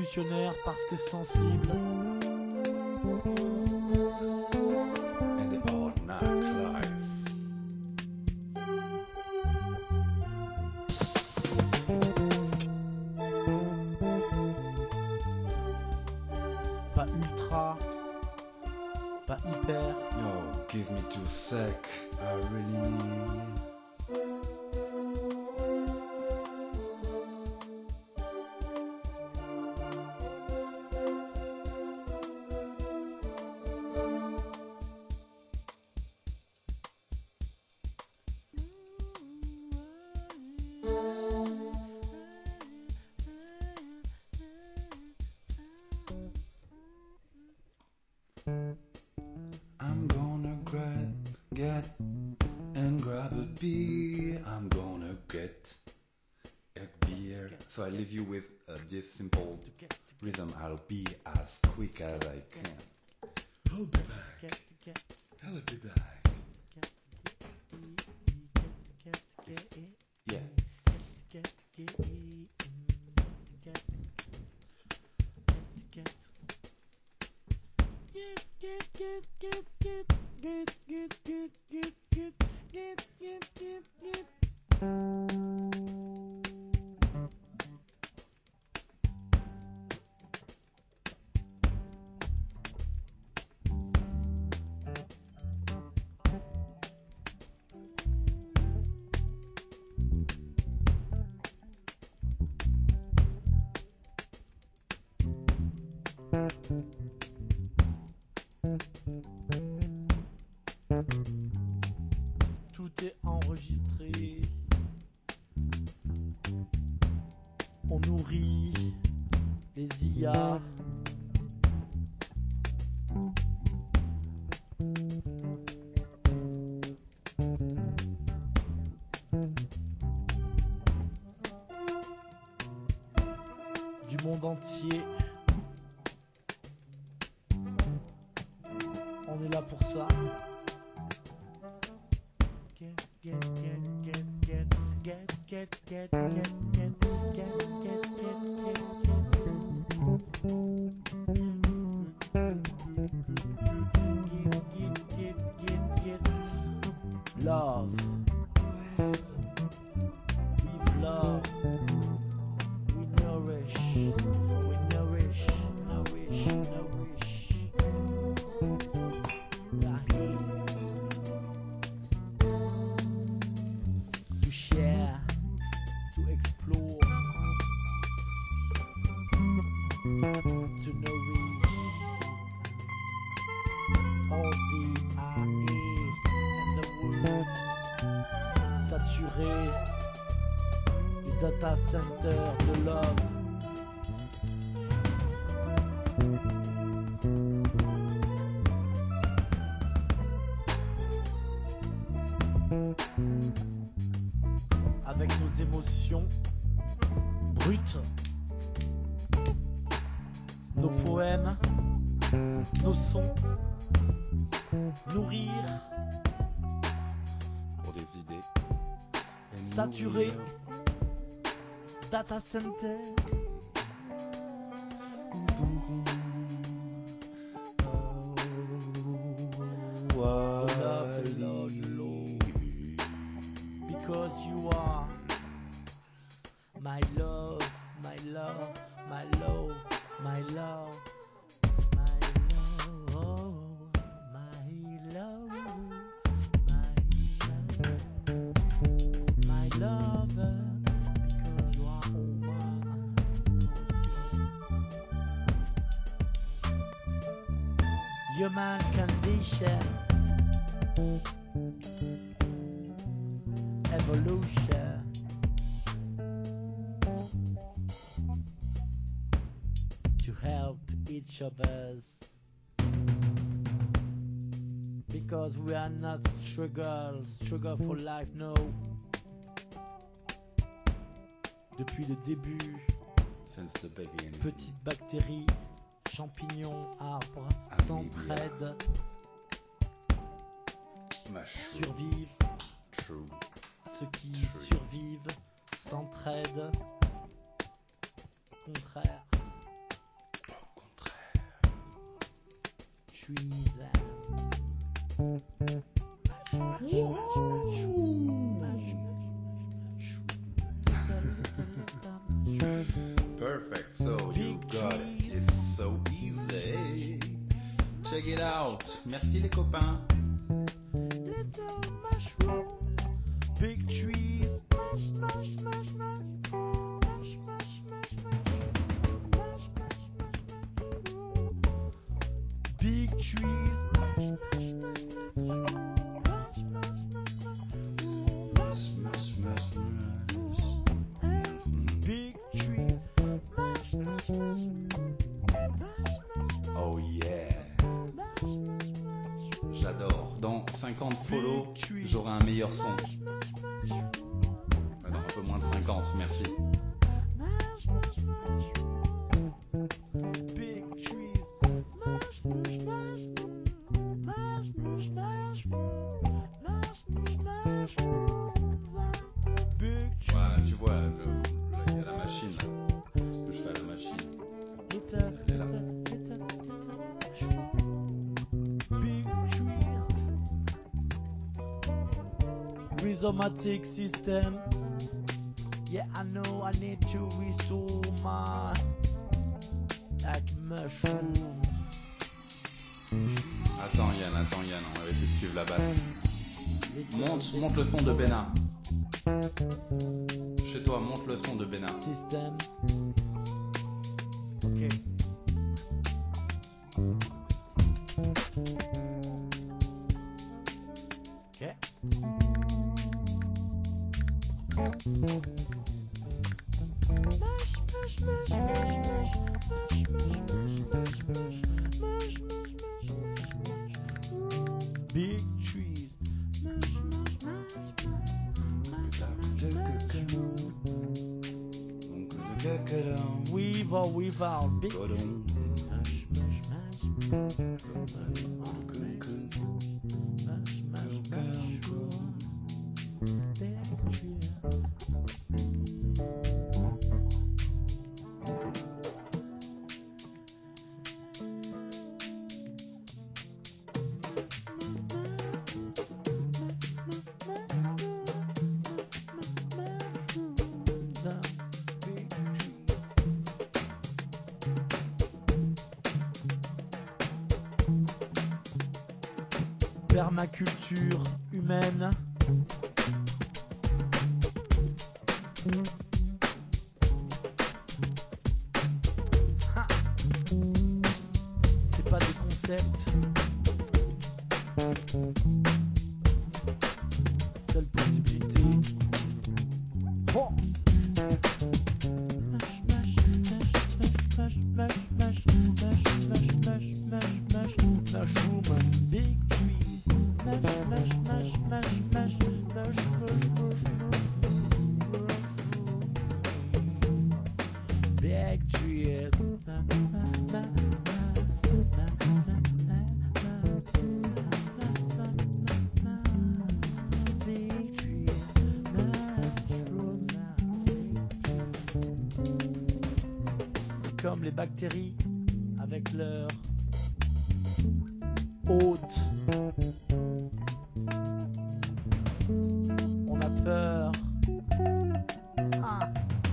révolutionnaire parce que sensible. And the old nightlife. Pas ultra, pas hyper. No, give me 2 sec. I really. I'm gonna get and grab a beer. I'm gonna get a beer. So I leave you with this simple rhythm. I'll be as quick as I can. I'll be back. I'll be back. Yeah. Tout est enregistré. On nourrit les IA. Du monde entier. On est là pour ça. Love. With love. We nourish. We nourish. Nourish. Nourish. We are here to share, to explore, to nourish all the IA and the world. Saturer les data centers de love. Avec nos émotions brutes, nos poèmes, nos sons, nourrir, Pour des idées. Et saturer, nourrir. data center. The love, the love, the love. Because you are my love, my love, my love, my love, my love, my love, my lover. Because you are all mine. Human condition. Evolution. To help each of us. Because we are not struggle for life, no. Depuis le début, Since the beginning. petites bactéries, champignons, arbres s'entraident, Mushroom. survivent. True. Ceux qui True. survivent s'entraident. Contraire. Perfect, so you got it. It's so easy. Check it out. Merci les copains. Little mushrooms, big trees, mash, mash, mash, mash, mash, mash, mash, mash, mash, mash, mash, big trees, mash, mash, mash, mash, mash, mash, mash, Smash, smash, big tree, mash, mash, mash, oh yeah. J'adore. Dans 50 follow, j'aurai un meilleur son. Non, un peu moins de 50, merci. big trees, mash, mash, mash, mash, mash, mash, mash, mash, mash, big trees. Ouais, tu vois, il y a la machine. Ce que je fais à la machine. Elle est là. Big trees, rhizomatic system. Yeah, I know I need to restore my like mushrooms. Attends Yann, on va essayer de suivre la basse. Monte le son de Bena. Chez toi, monte le son de Bena. System. Ok. Ok. Big trees. Weave or weave out. Big mash, mash, mash. Mash, mash, mash. Big tree. Permaculture humaine. Ha. C'est pas des concepts. Seule possibilité. Oh. Mushroom, big trees. Big trees. Big trees. C'est comme les bactéries avec leur hôte. On a peur. Ah.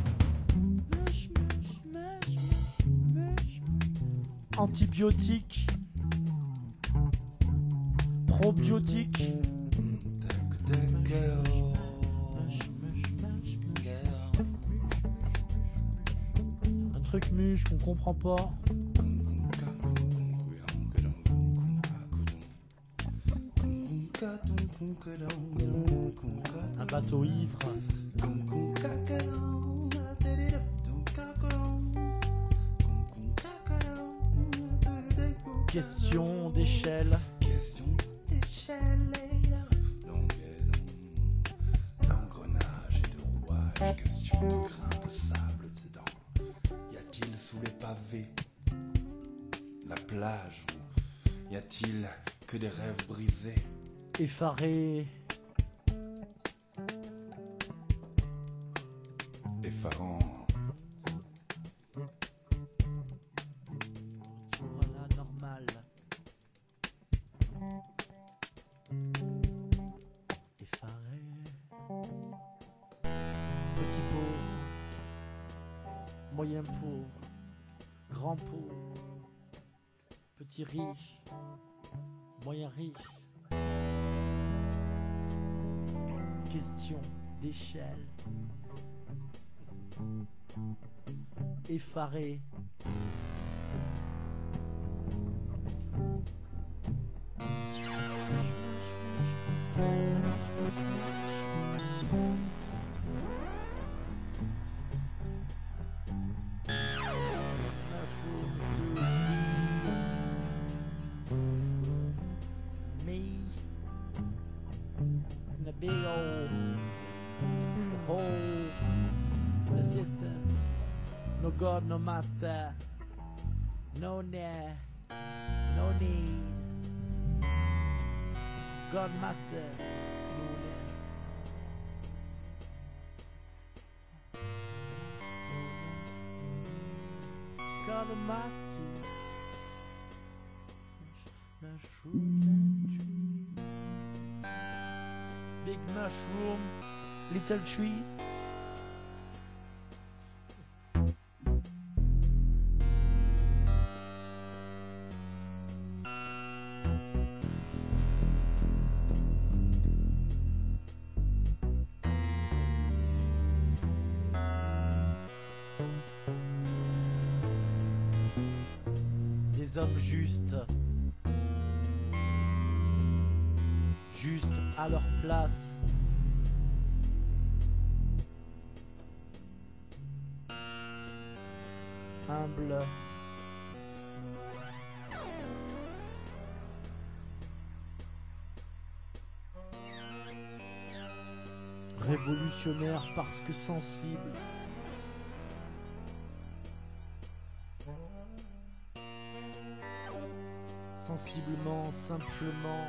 Antibiotiques, probiotiques. Un truc muche qu'on comprend pas. Un bateau ivre. Question d'échelle. Question d'échelle. D'engrenage et de rouage. Question de grains de sable dedans. Y a-t-il sous les pavés la plage? Y a-t-il que des rêves brisés? Effaré. Effarant. Voilà, normal. moyen pauvre, grand pauvre, petit riche, moyen riche. Question d'échelle. Effaré. Me in a big old hole in the system. No God, no master, no need, no need. God, master, no need. God, master, mushrooms and trees. Big mushroom, little trees. Des hommes justes, juste à leur place. Humble, révolutionnaire parce que sensible. Sensiblement, simplement,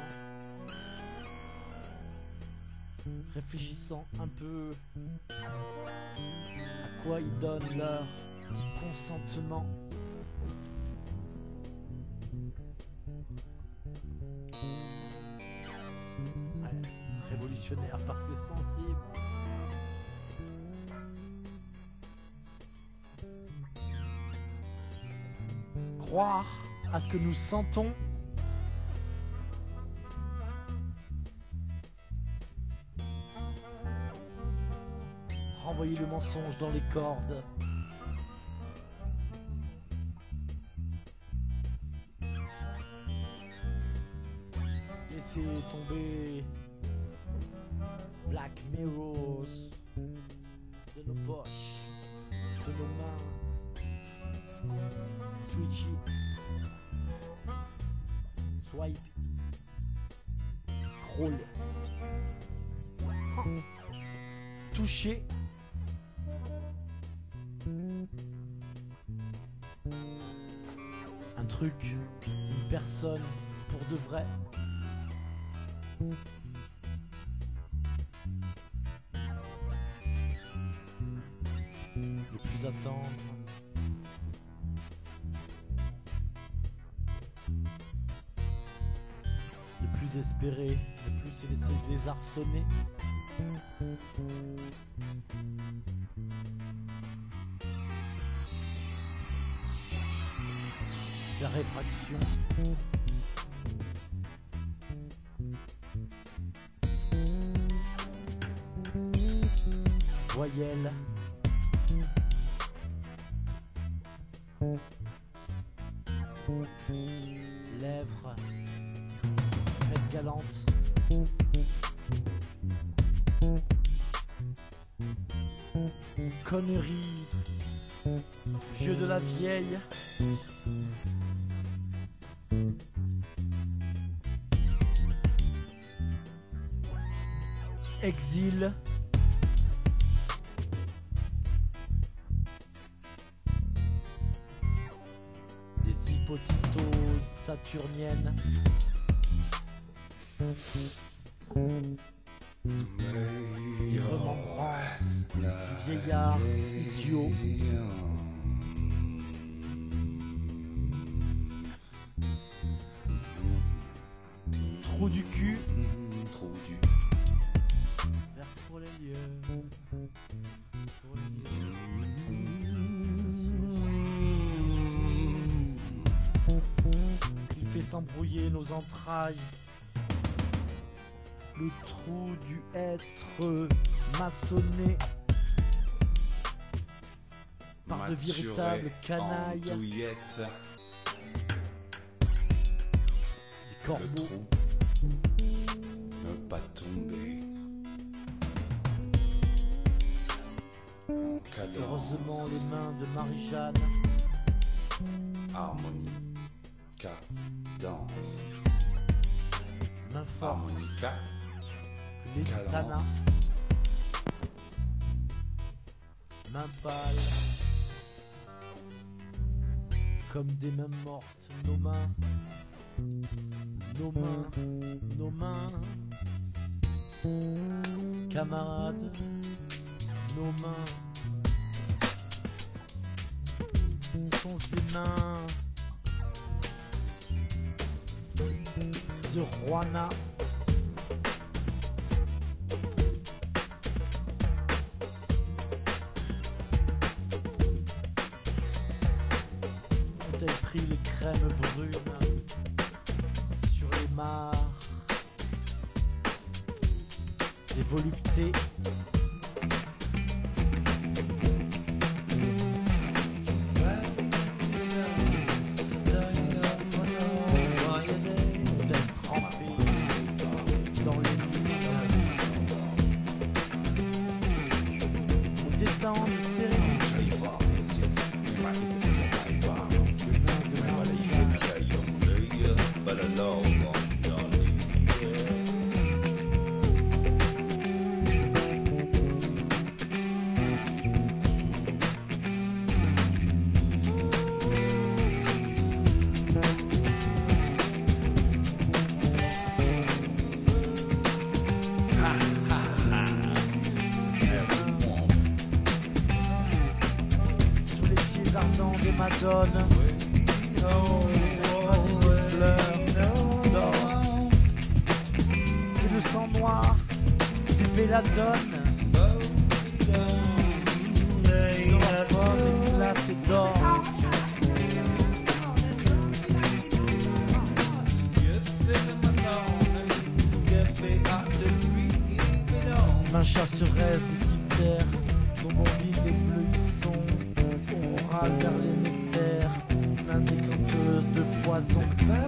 réfléchissant un peu à quoi ils donnent leur consentement. Ouais, révolutionnaire parce que sensible. Croire à ce que nous sentons. Renvoyer le mensonge dans les cordes. Laisser tomber Black Mirrors de nos poches, de nos mains. Switch it. Swipe. Scroll. Toucher. Un truc, une personne, pour de vrai. Ne plus attendre. Ne plus espérer, ne plus se laisser désarçonner. La réfraction. Voyelle. Lèvres. Fête galante. Connerie. Vieux de la vieille. Exil. Des hypothétoses saturniennes. Des remembrances du vieillard idiot. Trou du cul. Trou du Vers pour les lieux. Pour les lieux. aux entrailles. Le trou du être maçonné par de Maturé véritables canailles. en douillette. Des Le corbeaux. trou. Ne pas tomber. En cadence. Heureusement les mains de Marie-Jeanne. Harmonie. Cadence. Main forte. Harmonica. Les Cadence. tanas. Main pâle. Comme des mains mortes. Nos mains. Nos mains. Nos mains. Camarades. Nos mains. Sont des mains de Juana. Ont-elles pris les crèmes brunes sur les mares des voluptés? Des madones, des fleurs d'or. C'est le sang noir des belladonnes. Dans la pomme éclatée d'or. Ma chasseresse de diptères, dont mon lit des bleuissons. Vers les nectaires, l'indicanteuse de poison.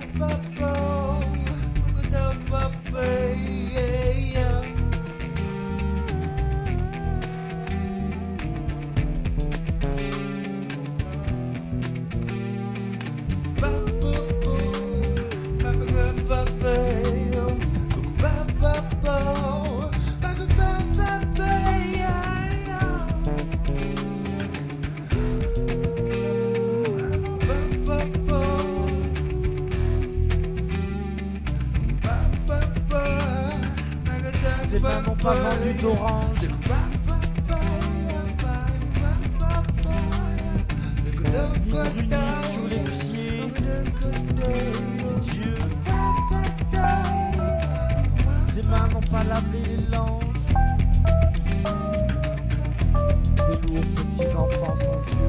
Ses mains n'ont pas vendu d'orange. Ni bruni sur les pieds des dieux. Ses mains n'ont pas lavé les langes. Des lourds petits enfants sans yeux.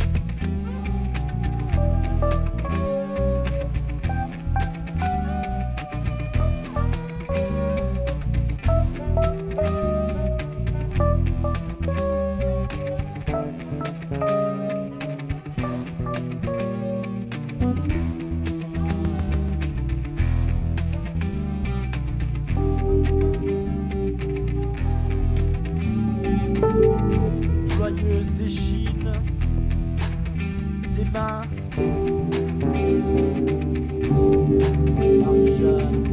Joyeuse des Chines, des mains, Marie-Jeanne.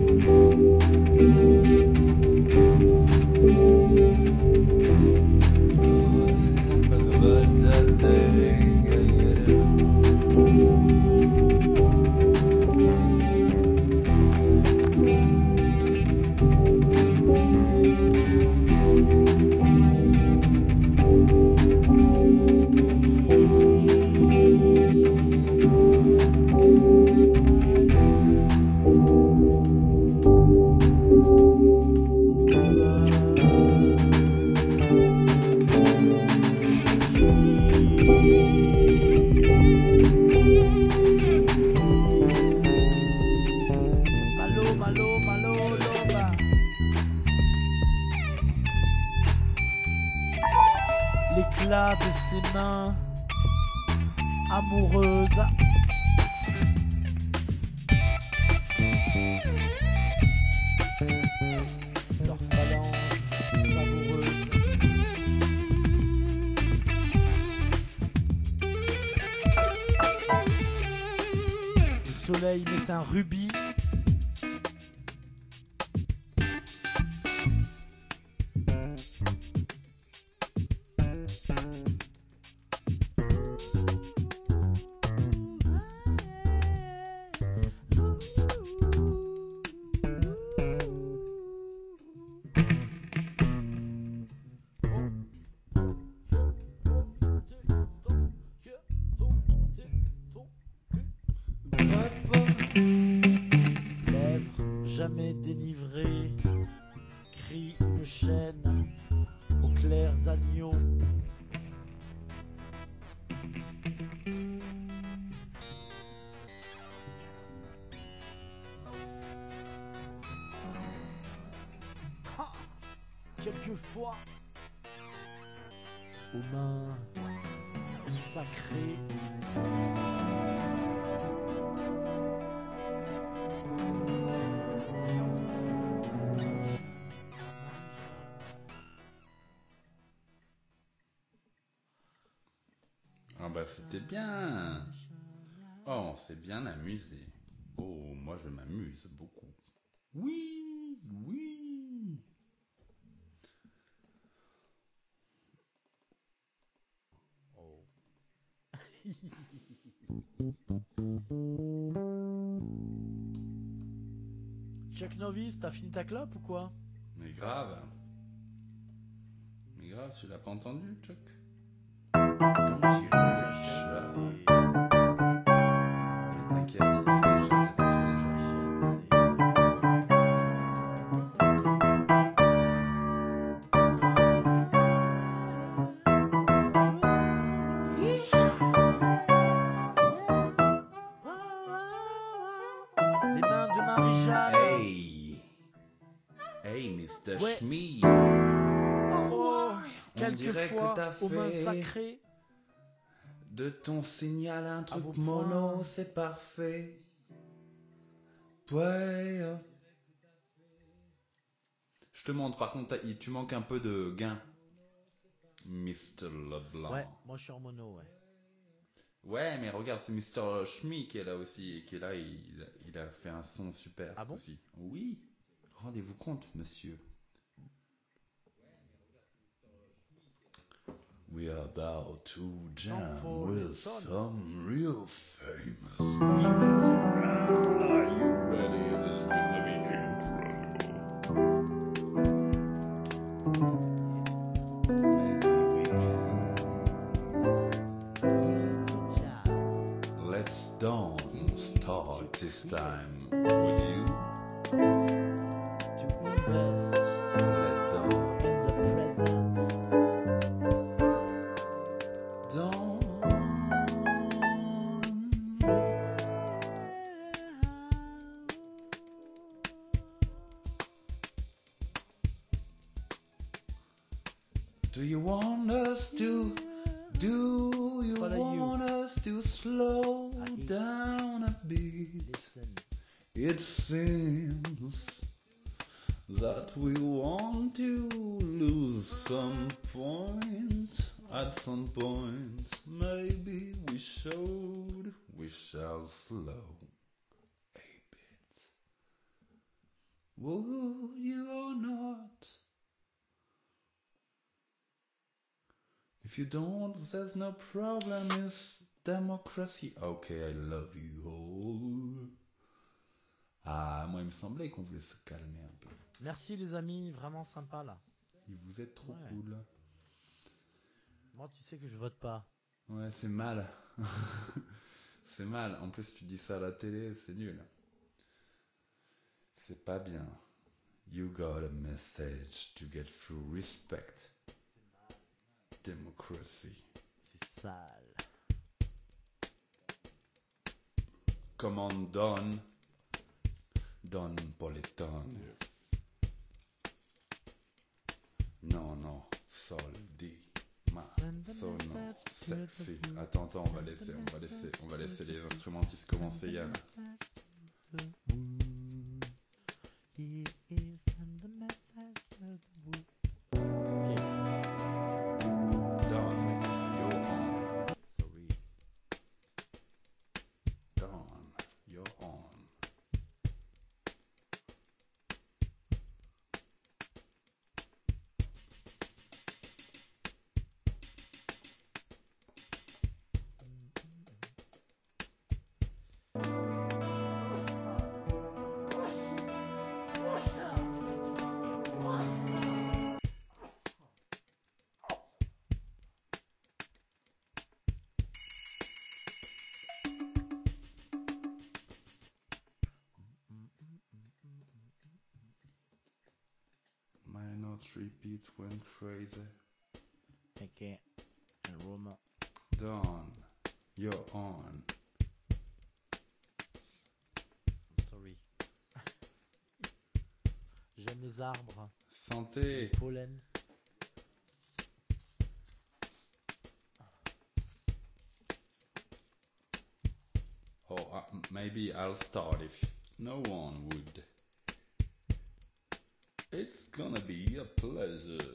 l'éclat de ses mains amoureuses. Leurs phalanges savoureuses. Le soleil met un rubis jamais délivré, crie une chaîne aux clairs agneaux. Ah, quelquefois, aux mains sacrées. Ah bah c'était bien. Oh, on s'est bien amusé. Oh, moi je m'amuse beaucoup. Oui, oui. Oh. Chuck Novis, t'as fini ta clope ou quoi? Mais grave. Mais grave, tu l'as pas entendu, Chuck? Don't you hear it, Chuck? Mais t'inquiète, il est déjà là-dessus, Les mains de Marie-Jeanne. Hey! Hey, Mr. Ouais. Schmee! Oh, On dirait que quelquefois, t'as aux mains fait sacrées. de ton signal un truc vos mono, points. c'est parfait. Ouais. Je te montre, par contre, tu manques un peu de gain. Mr. Leblanc. Ouais, moi je suis en mono, ouais. Ouais, mais regarde, c'est Mr. Schmee qui est là aussi, et qui est là, il a fait un son super. Ah bon aussi. Oui. Rendez-vous compte, monsieur. We are about to jam Jean-Paul with Son. some real famous people. Are you ready? This is gonna be incredible. Maybe we can. Let's don't start this time. Would you? To invest Let down. in the present. Don't. Do you want us to? Do you Follow you. want us to slow Easy. down a bit? Listen. It seems that we want to lose some points. At some point, maybe we shall slow a bit. Would you or not? If you don't, there's no problem, it's democracy. Okay, I love you all. Ah, moi il me semblait qu'on voulait se calmer un peu. Merci les amis, vraiment sympa là. Vous êtes trop Ouais. cool. Moi tu sais que je vote pas. Ouais, c'est mal. C'est mal. En plus, tu dis ça à la télé, c'est nul. C'est pas bien. You got a message to get through. Respect. Democracy. C'est sale. Command Don. Don Poleton. Yes. Non, non. Sol, D. So no, sexy. Attends, on va laisser les instrumentistes commencer, Yann. He is send the message to the wood. Okay. Done. You're on. Sorry. Done. You're on. My notes repeat when crazy. Okay. And Romain. Done. You're on. I'm sorry. J'aime les arbres. Santé. Le pollen. Oh, maybe I'll start if no one would. It's gonna be a pleasure.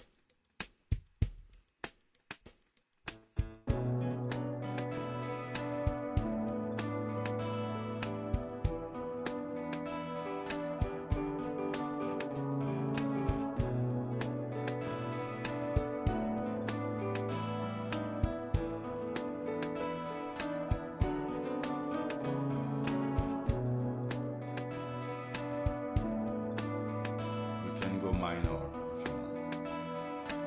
We can go minor if you want.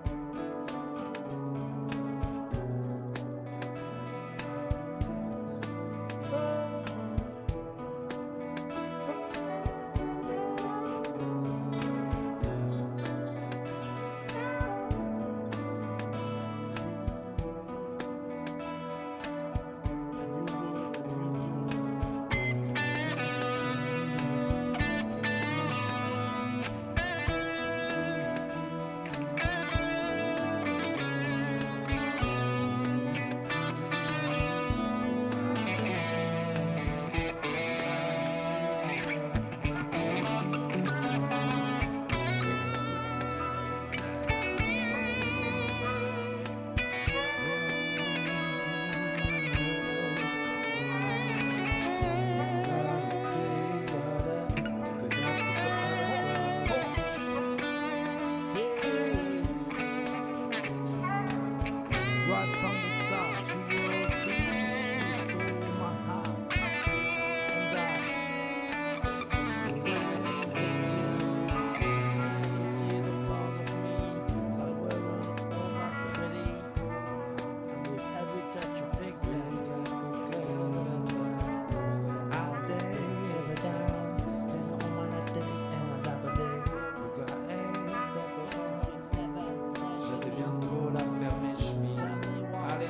Right from the start, you were pleased to my heart, and I see the part of me that weren't all that pretty, and with every touch you fix them. Je vais bientôt la fermer, chemise.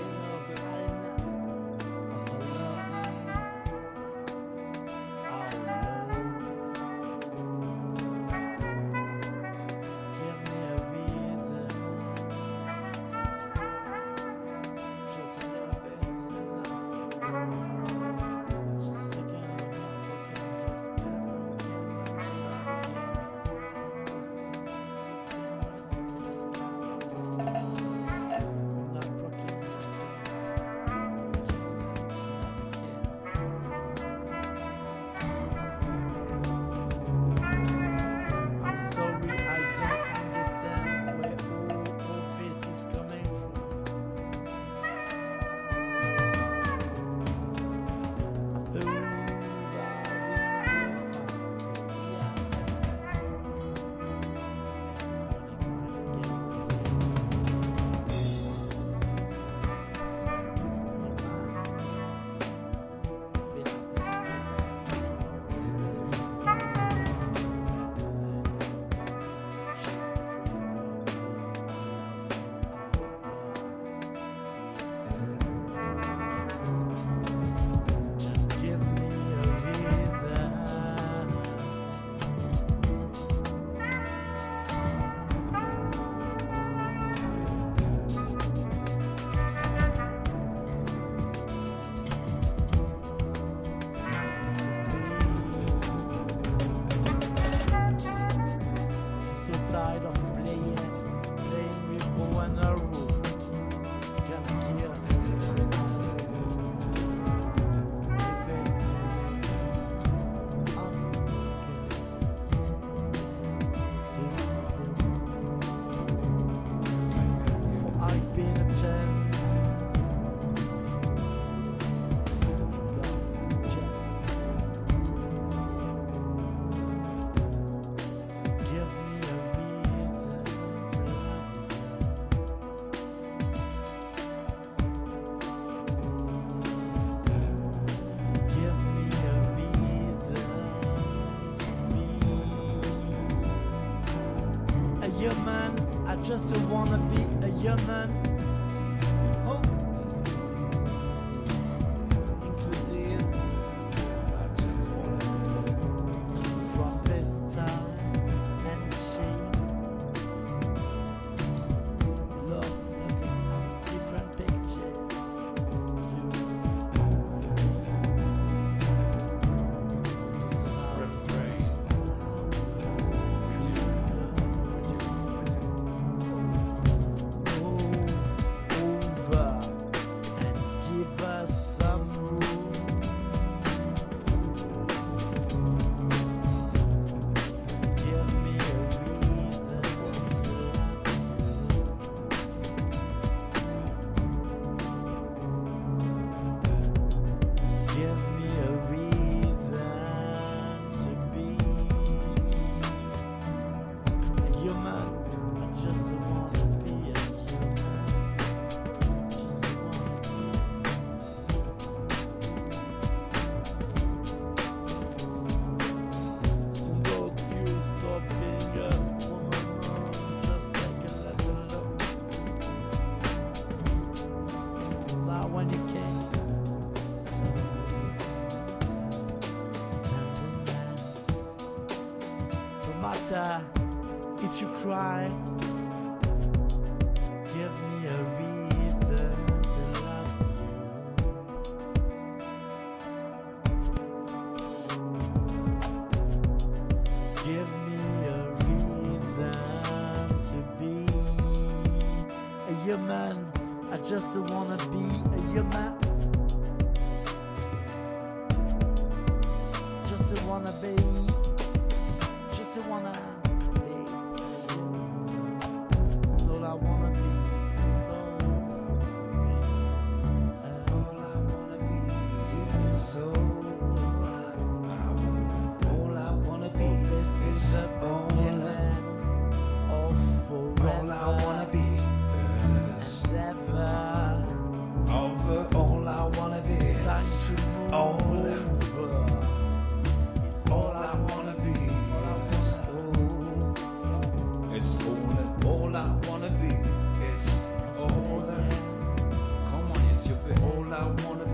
human. I just wanna be a human. Oh. Inclusive. I just wanna from this time and shame. Love, looking at different pictures. If you cry, give me a reason to love you. Give me a reason to be a human. I just wanna be a human. Just wanna be. Just wanna. I wanna be, so all I wanna be is so all I wanna be is a beginning of forever. All I wanna be is ever over. All I wanna be is all I wanna be. It's all I wanna be. It's all I. Come on, it's your bit. All I wanna be.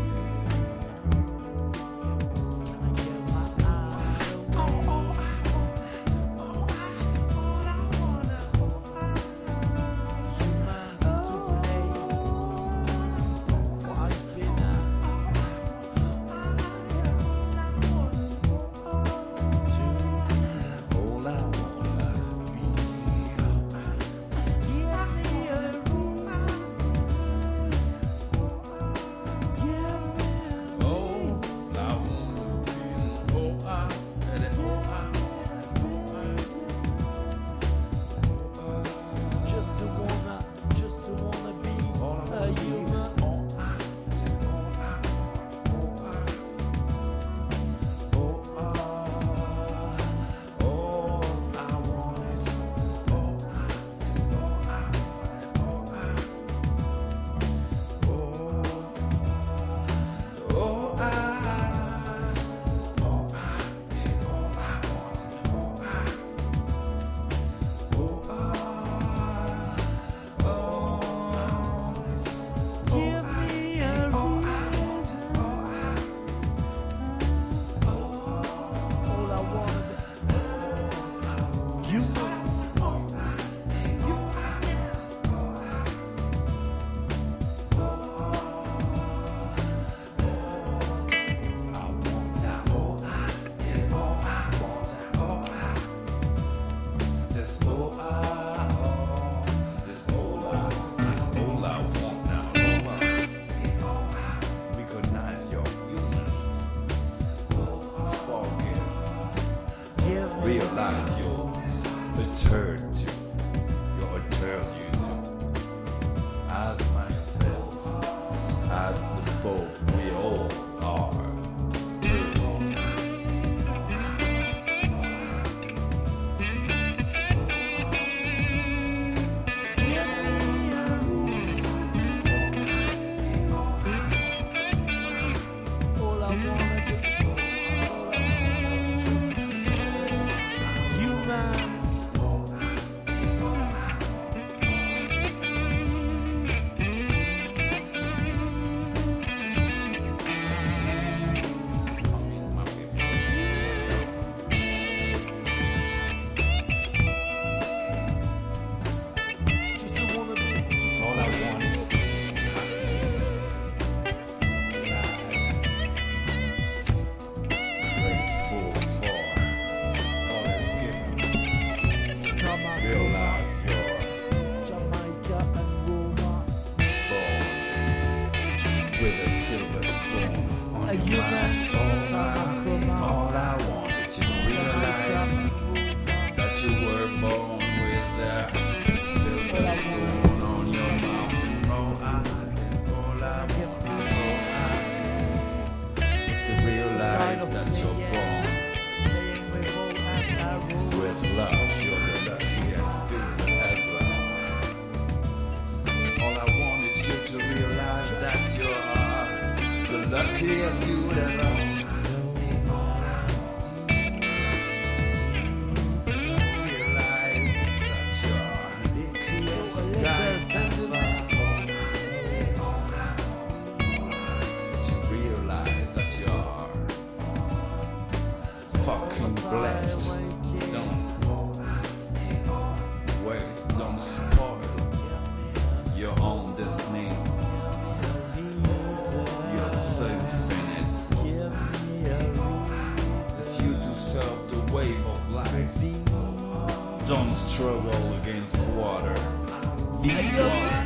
I get my eyes away. All I wanna. Humans to play. For I've been all I wanna. Realize your eternity, your eternity as myself, as the both we all are. tears you never realize that you're dying to realize that you're fucking blessed. Don't spoil your own destiny. You're so infinite. If you to surf the wave of life, don't struggle against water. Be water.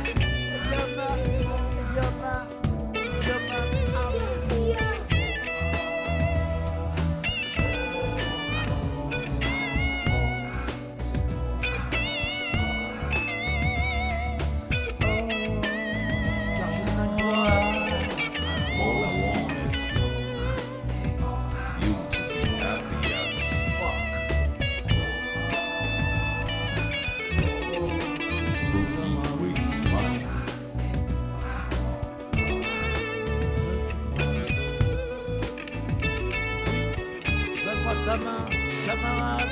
Ta main, camarade.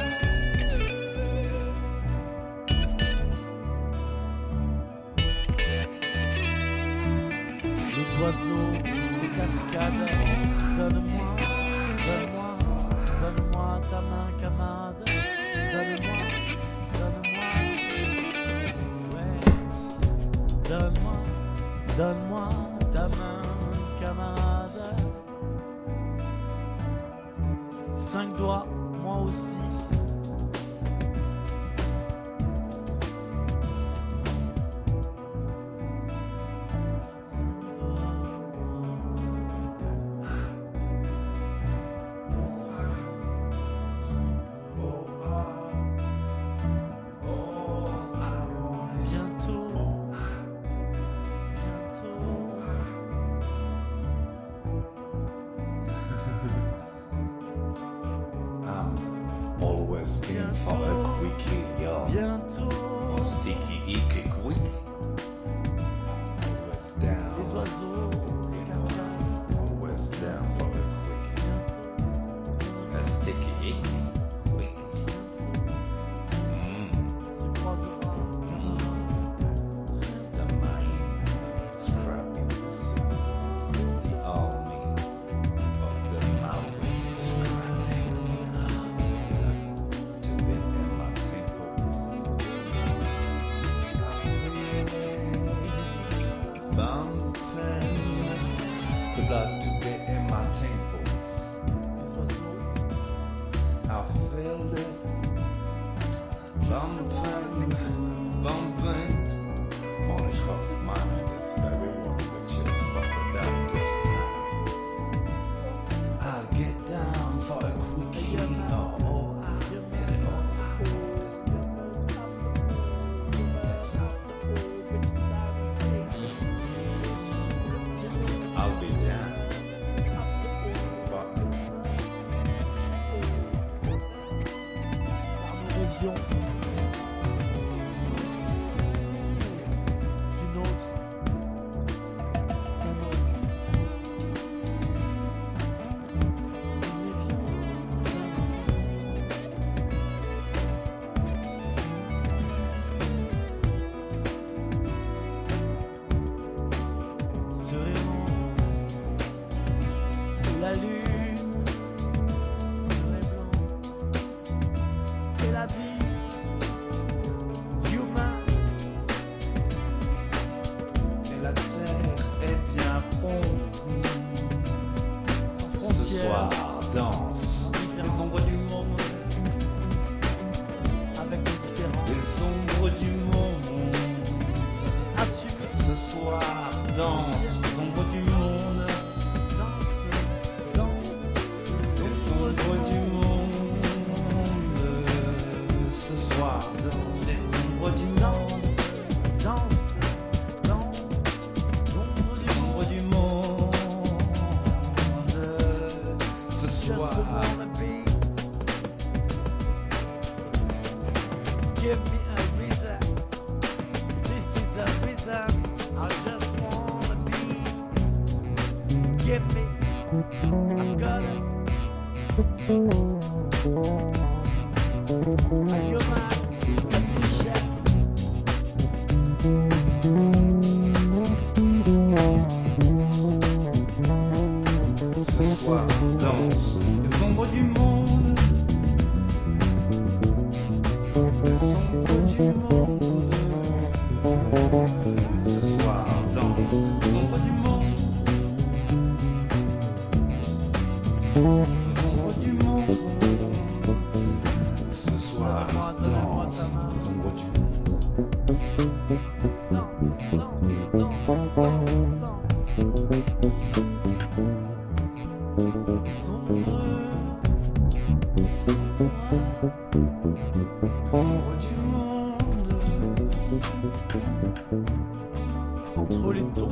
Les oiseaux, les cascades, donne-moi, donne-moi, donne-moi ta main, camarade. Donne-moi, donne-moi, ouais. Donne-moi, donne-moi ta main, camarade. 5 doigts, moi aussi. Always in for a quickie, yo. Bientôt. Sticky, icky, quick. Always down. Les oiseaux, les cascades. Always down for a quickie. Bientôt. A sticky, icky, quick. Se croisera. The mind scrapping. The army of the mountain scrapping. To be in my temples. Bumping. The blood to be in my temples. Les oiseaux. I feel it. Bumping, bumping. On a cup of mine, it's very wrong, but just fuck it down this time. I'll get down for a quickie. Oh, I'll get it all. I'll be down. Fuck it. Nous rêvions d'une autre, d'un autre. Nous rêvions d'un autre. Serait-on la lune serait blanche et la vie humaine Et la terre est bien ronde. sans Ce frontières, soir, danse sans les différence, ombres du monde. avec nos différences, Les ombres du monde. assumées, Ce soir, danse les ombres du monde. danse, danse, Les ombres du monde. Ce soir, danse les ombres du monde. danse, danse, ombre du monde. Ombres du monde. Ce Just soir, wanna be. Give me a reason. This is a reason. I just wanna be. Entre les tombes,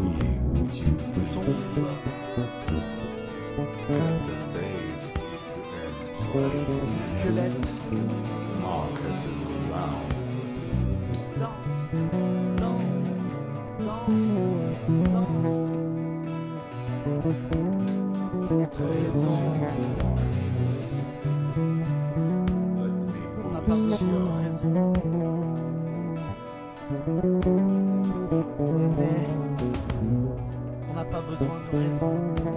squelette, Marcus is around. danse, danse, danse, danse. C'est notre raison. On n'a pas besoin de raison. On n'a pas besoin de raison.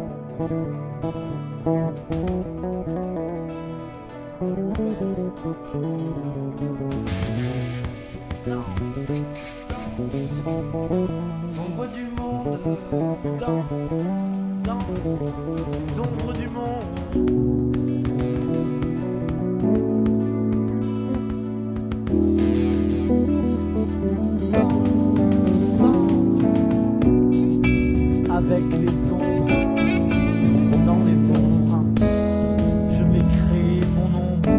Danse, danse, sombre du monde, danse, danse, sombre du monde. Avec les ombres, dans les ombres, je vais créer mon ombre.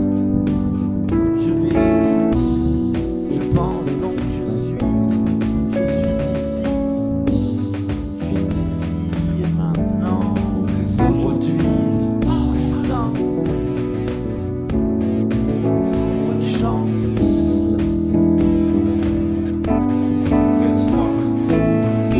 Je pense donc je suis ici, juste ici et maintenant. Les ombres du monde. Chante. Let's talk.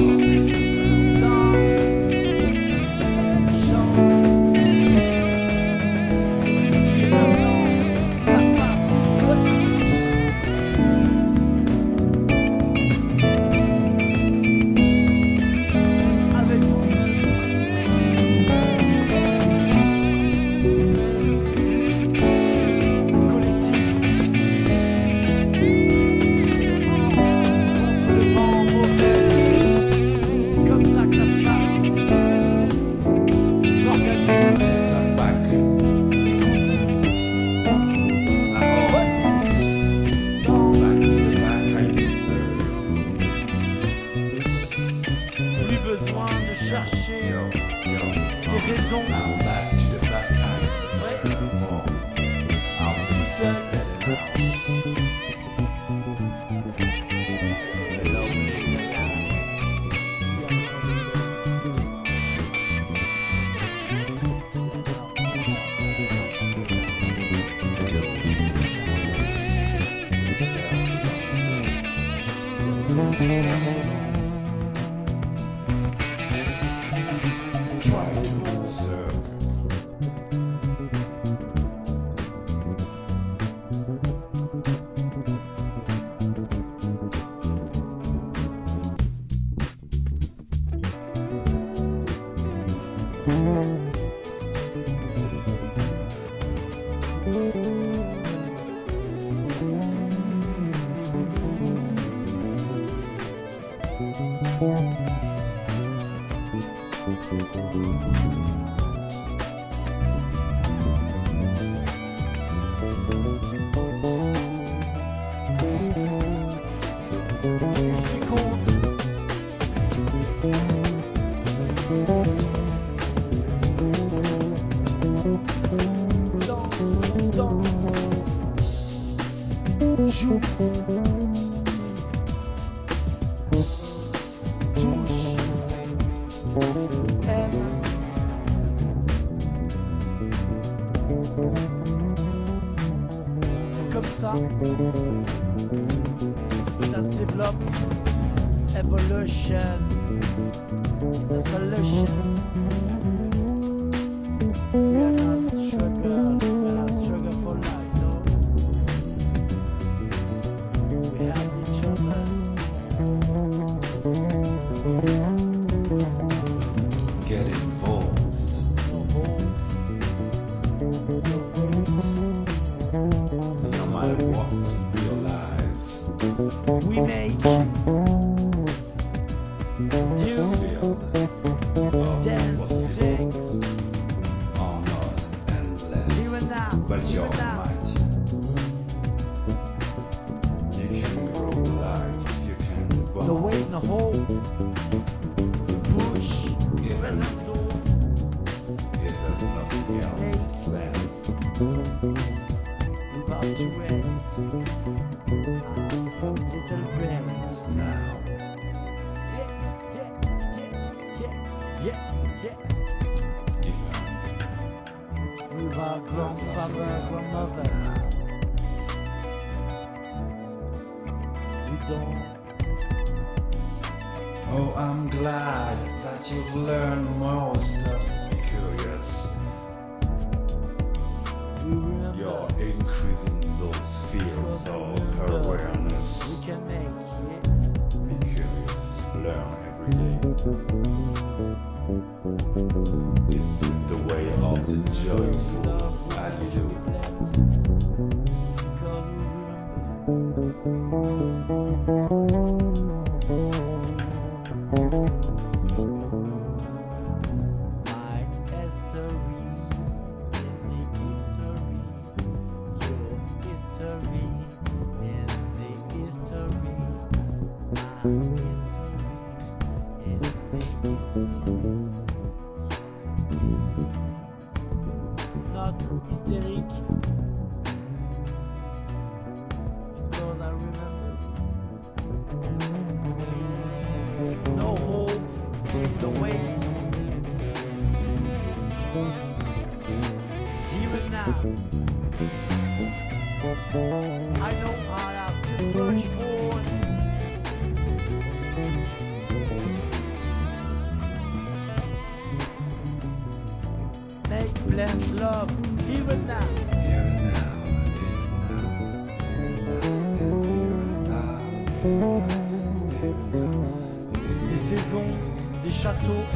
Besoin de chercher des raisons. Ouais. Tout seul. Joue, touche, aime. C'est comme ça. Ça se développe. Evolution. The solution. We are not struggle. make do, dance, sing, almost endless, here and now, but here you're and now. mighty. You can grow life, you can No bond. wait, no hold, push, Yeah. presence door, If there's nothing else, then without two ends, little brains. now Yeah, yeah, yeah, yeah, yeah, even yeah. With our grandfather, grandmothers. We don't. oh, I'm glad that you've learned most of be curious. We remember. You're increasing those fields of awareness. We can make it. Be curious, learn every day. This is the way of the joyful attitude. Because we remember. My history in the history. Your history in the history. My history in the history. Not hysteric, because I remember. No hope in the wait. Here and now. I know I have to push force. Make blend love here and now. Here and now, Des saisons, des châteaux.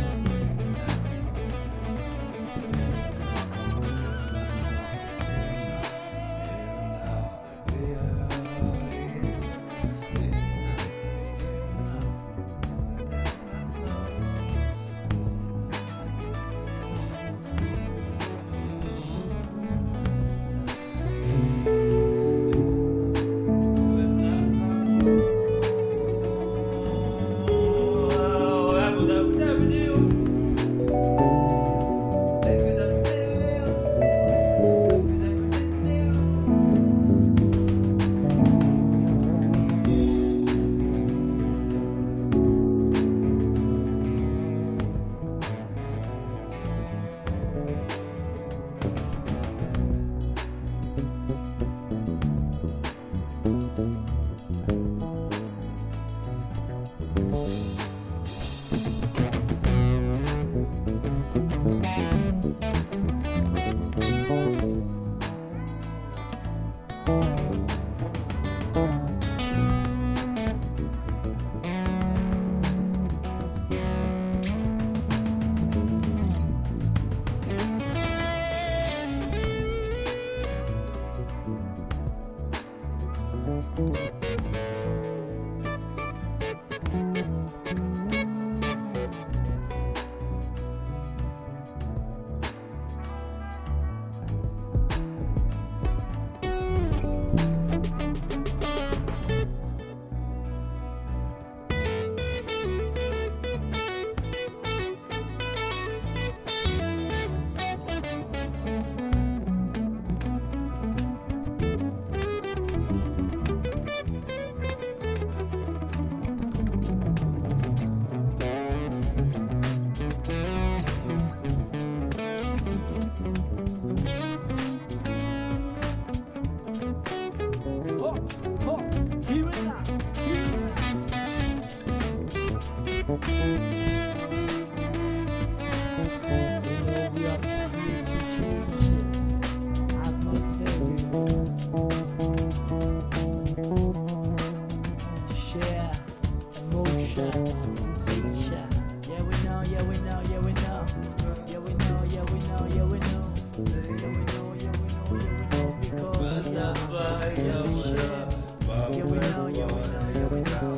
Yeah, we know.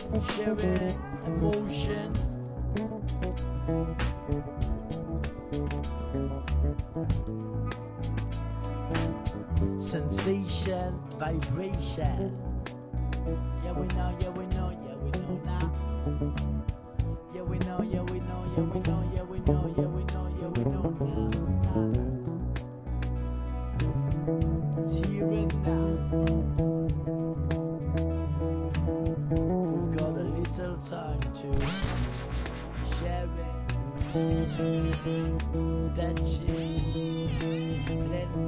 sharing emotions. Sensation, vibrations. Yeah, we know, yeah, we know, yeah, we know now. Yeah, we know, yeah, we know, yeah, we know, yeah, we know, yeah, we know, yeah, we know now. It's here and now. We've got a little time to share it. That shit, plenty,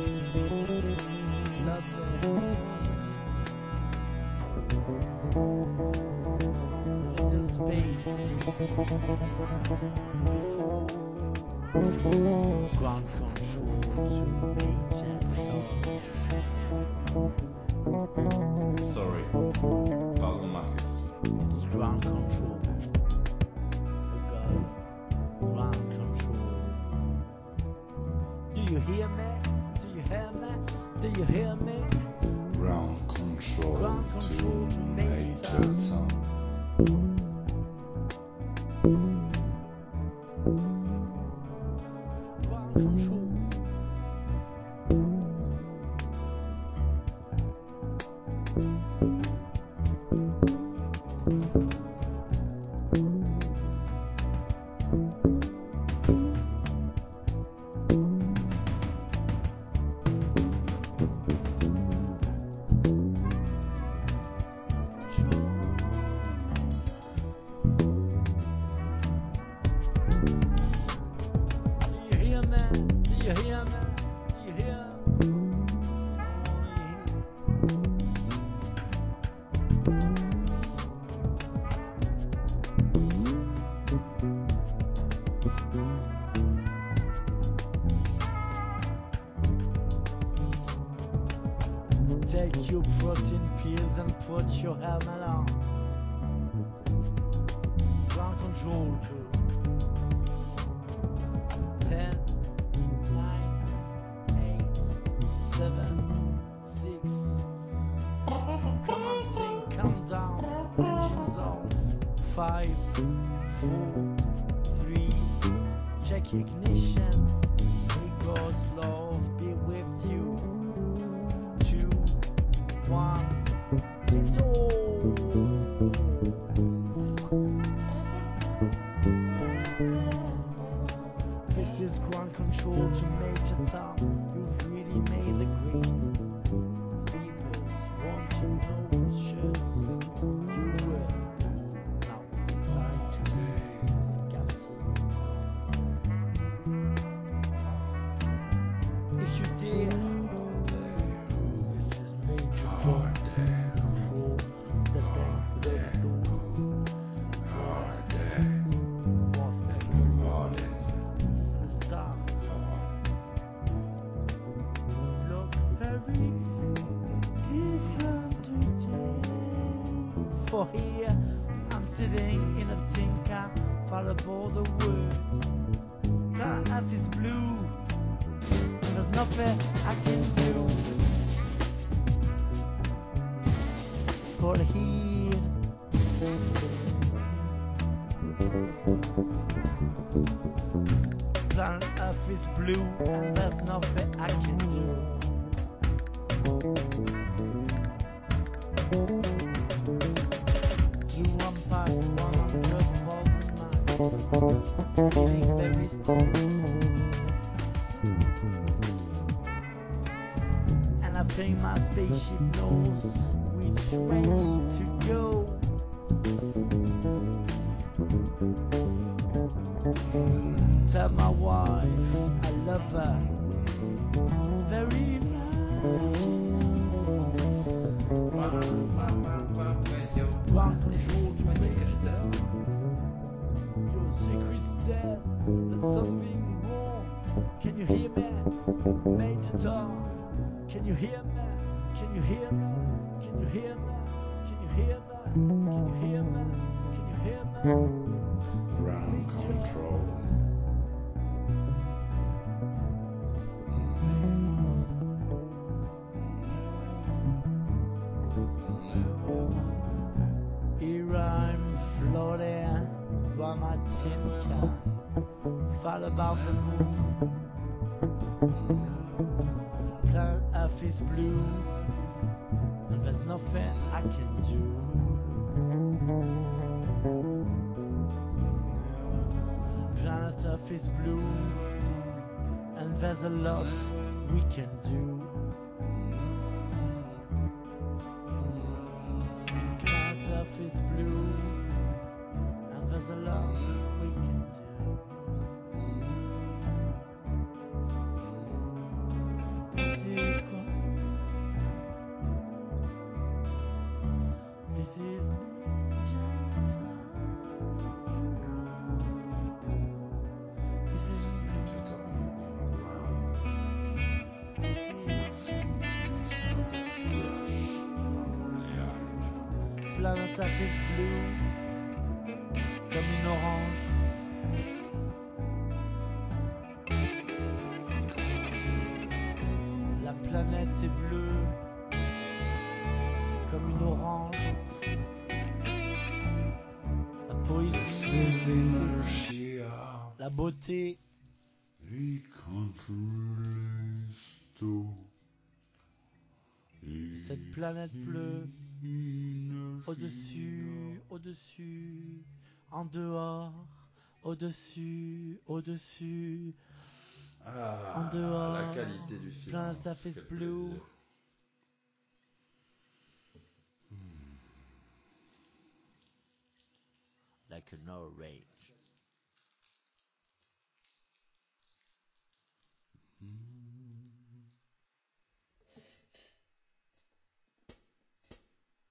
love it. Little space before ground control to major. Sorry. Pardon, Marcus. It's ground control. We got ground control. Do you hear me? Do you hear me? Do you hear me? Ground control, Ground control to Major Tom. Tom. Ground control. Do you hear me? Do you hear me? Do you hear? Take your protein pills and put your helmet on. Ground control to 10, 9, 8, 7, 6. Come on, sing, count down. Engines on. 5, 4, 3. Check ignition. May God's love be with you. 2, 1. It's all. This is ground control to Major Tom. You've really made the grade. Peoples want to know what's just you will. Now it's time to capsule. If you dare, this is Major Tom. Control, stepping through the door. The stars look very different today. For here, I'm sitting in a thinker, far above the world. That earth is blue, there's nothing I can do. For here, planet Earth is blue and there's nothing I can do. You run past 100,000 miles, feeling very still. And I think my spaceship knows which way to go. Tell my wife I love her very much. Ground control to Major. Your secret's dead. There's something wrong. Can you hear me, Major Tom? Can you hear me? Can you hear me? Can you hear me? Can you hear me? Can you hear me? Can you hear me? Ground control. Here can fall about the moon. Planet Earth is blue, and there's nothing I can do. Planet Earth is blue, and there's a lot we can do. Planet Earth is blue, and there's a lot we can do. This is quoi? This is major time to ground. This is Major Tom underground. this is Planet Earth is blue, comme une orange. La planète est bleue, comme une orange. La poésie, la beauté, cette planète bleue, au-dessus, au-dessus, en dehors, au-dessus, au-dessus, en dehors. La qualité du silence. Planet Earth is quel blue. plaisir. Like a no rain.